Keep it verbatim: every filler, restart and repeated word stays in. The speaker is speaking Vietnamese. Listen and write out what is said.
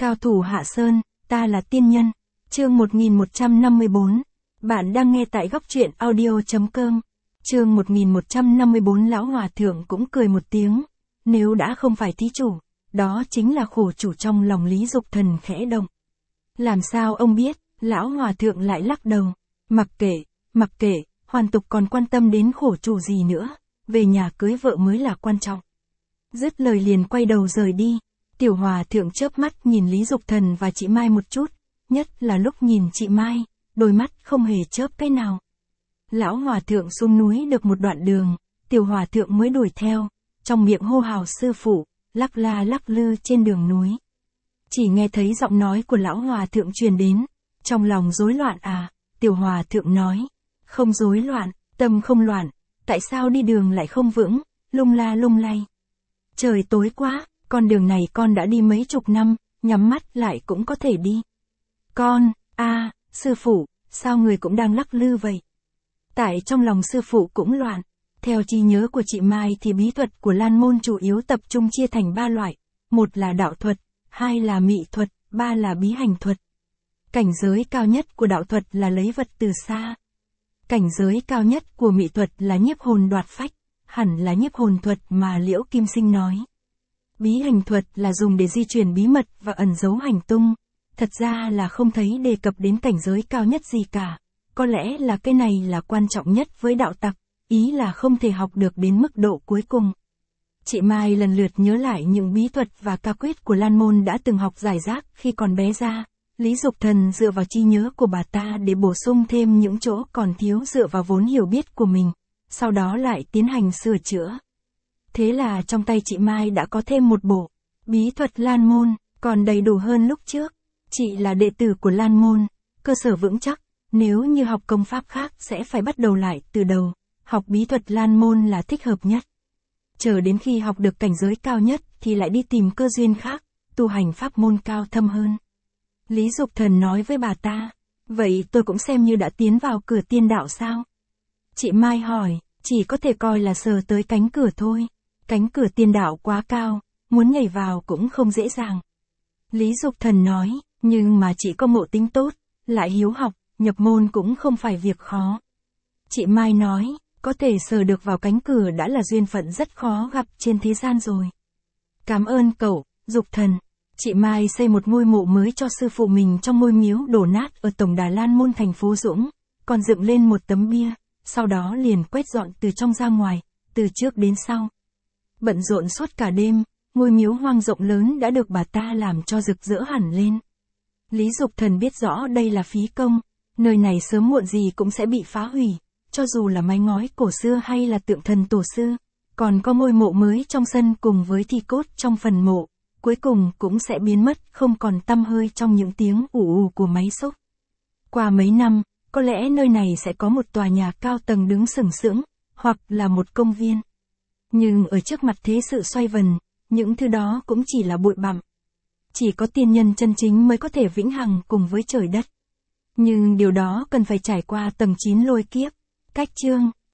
Cao thủ Hạ Sơn, ta là tiên nhân. Chương một nghìn một trăm năm mươi bốn. Bạn đang nghe tại góc truyện audio.com. Chương một nghìn một trăm năm mươi bốn. Lão Hòa Thượng cũng cười một tiếng. Nếu đã không phải thí chủ, đó chính là khổ chủ. Trong lòng Lý Dục Thần khẽ động. Làm sao ông biết? Lão Hòa Thượng lại lắc đầu. Mặc kệ, mặc kệ, hoàn tục còn quan tâm đến khổ chủ gì nữa. Về nhà cưới vợ mới là quan trọng. Dứt lời liền quay đầu rời đi. Tiểu Hòa Thượng chớp mắt nhìn Lý Dục Thần và chị Mai một chút, nhất là lúc nhìn chị Mai, đôi mắt không hề chớp cái nào. Lão Hòa Thượng xuống núi được một đoạn đường, Tiểu Hòa Thượng mới đuổi theo, trong miệng hô hào sư phụ, lắc la lắc lư trên đường núi. Chỉ nghe thấy giọng nói của Lão Hòa Thượng truyền đến, trong lòng rối loạn à, Tiểu Hòa Thượng nói, không rối loạn, tâm không loạn, tại sao đi đường lại không vững, lung la lung lay. Trời tối quá, con đường này con đã đi mấy chục năm, nhắm mắt lại cũng có thể đi. Con, a à, sư phụ, sao người cũng đang lắc lư vậy? Tại trong lòng sư phụ cũng loạn. Theo trí nhớ của chị Mai thì bí thuật của Lan Môn chủ yếu tập trung chia thành ba loại. Một là đạo thuật, hai là mị thuật, ba là bí hành thuật. Cảnh giới cao nhất của đạo thuật là lấy vật từ xa. Cảnh giới cao nhất của mị thuật là nhiếp hồn đoạt phách, hẳn là nhiếp hồn thuật mà Liễu Kim Sinh nói. Bí hành thuật là dùng để di chuyển bí mật và ẩn giấu hành tung. Thật ra là không thấy đề cập đến cảnh giới cao nhất gì cả. Có lẽ là cái này là quan trọng nhất với đạo tặc, ý là không thể học được đến mức độ cuối cùng. Chị Mai lần lượt nhớ lại những bí thuật và ca quyết của Lan Môn đã từng học giải rác khi còn bé ra. Lý Dục Thần dựa vào trí nhớ của bà ta để bổ sung thêm những chỗ còn thiếu dựa vào vốn hiểu biết của mình, sau đó lại tiến hành sửa chữa. Thế là trong tay chị Mai đã có thêm một bộ bí thuật Lan Môn, còn đầy đủ hơn lúc trước. Chị là đệ tử của Lan Môn, cơ sở vững chắc, nếu như học công pháp khác sẽ phải bắt đầu lại từ đầu, học bí thuật Lan Môn là thích hợp nhất. Chờ đến khi học được cảnh giới cao nhất thì lại đi tìm cơ duyên khác, tu hành pháp môn cao thâm hơn. Lý Dục Thần nói với bà ta, vậy tôi cũng xem như đã tiến vào cửa tiên đạo sao? Chị Mai hỏi, chỉ có thể coi là sờ tới cánh cửa thôi, cánh cửa tiên đạo quá cao, muốn nhảy vào cũng không dễ dàng. Lý Dục Thần nói, nhưng mà chị có ngộ tính tốt, lại hiếu học, nhập môn cũng không phải việc khó. Chị Mai nói, có thể sờ được vào cánh cửa đã là duyên phận rất khó gặp trên thế gian rồi. Cảm ơn cậu, Dục Thần. Chị Mai xây một ngôi mộ mới cho sư phụ mình trong ngôi miếu đổ nát ở tổng đà Lan Môn thành phố Dũng, còn dựng lên một tấm bia, sau đó liền quét dọn từ trong ra ngoài, từ trước đến sau. Bận rộn suốt cả đêm, ngôi miếu hoang rộng lớn đã được bà ta làm cho rực rỡ hẳn lên. Lý Dục Thần biết rõ đây là phí công, nơi này sớm muộn gì cũng sẽ bị phá hủy, cho dù là mái ngói cổ xưa hay là tượng thần tổ sư, còn có ngôi mộ mới trong sân cùng với thi cốt trong phần mộ, cuối cùng cũng sẽ biến mất không còn tăm hơi trong những tiếng ù ù của máy xúc. Qua mấy năm, có lẽ nơi này sẽ có một tòa nhà cao tầng đứng sừng sững, hoặc là một công viên. Nhưng ở trước mặt thế sự xoay vần, những thứ đó cũng chỉ là bụi bặm. Chỉ có tiên nhân chân chính mới có thể vĩnh hằng cùng với trời đất. Nhưng điều đó cần phải trải qua tầng chín lôi kiếp. Cách chương